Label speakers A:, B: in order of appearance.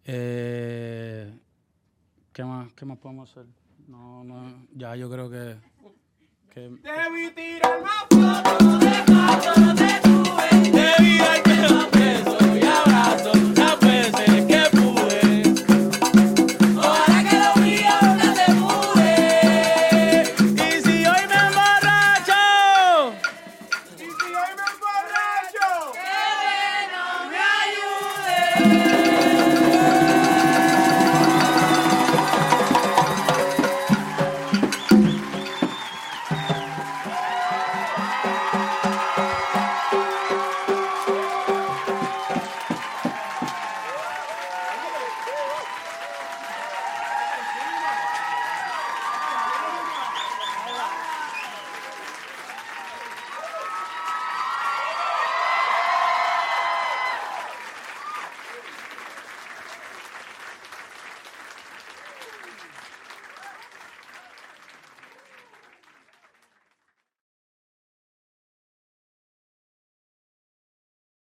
A: ¿Qué más podemos hacer? No, ya yo creo que
B: Debí tirar más fotos de cuando te tuve. Debí darte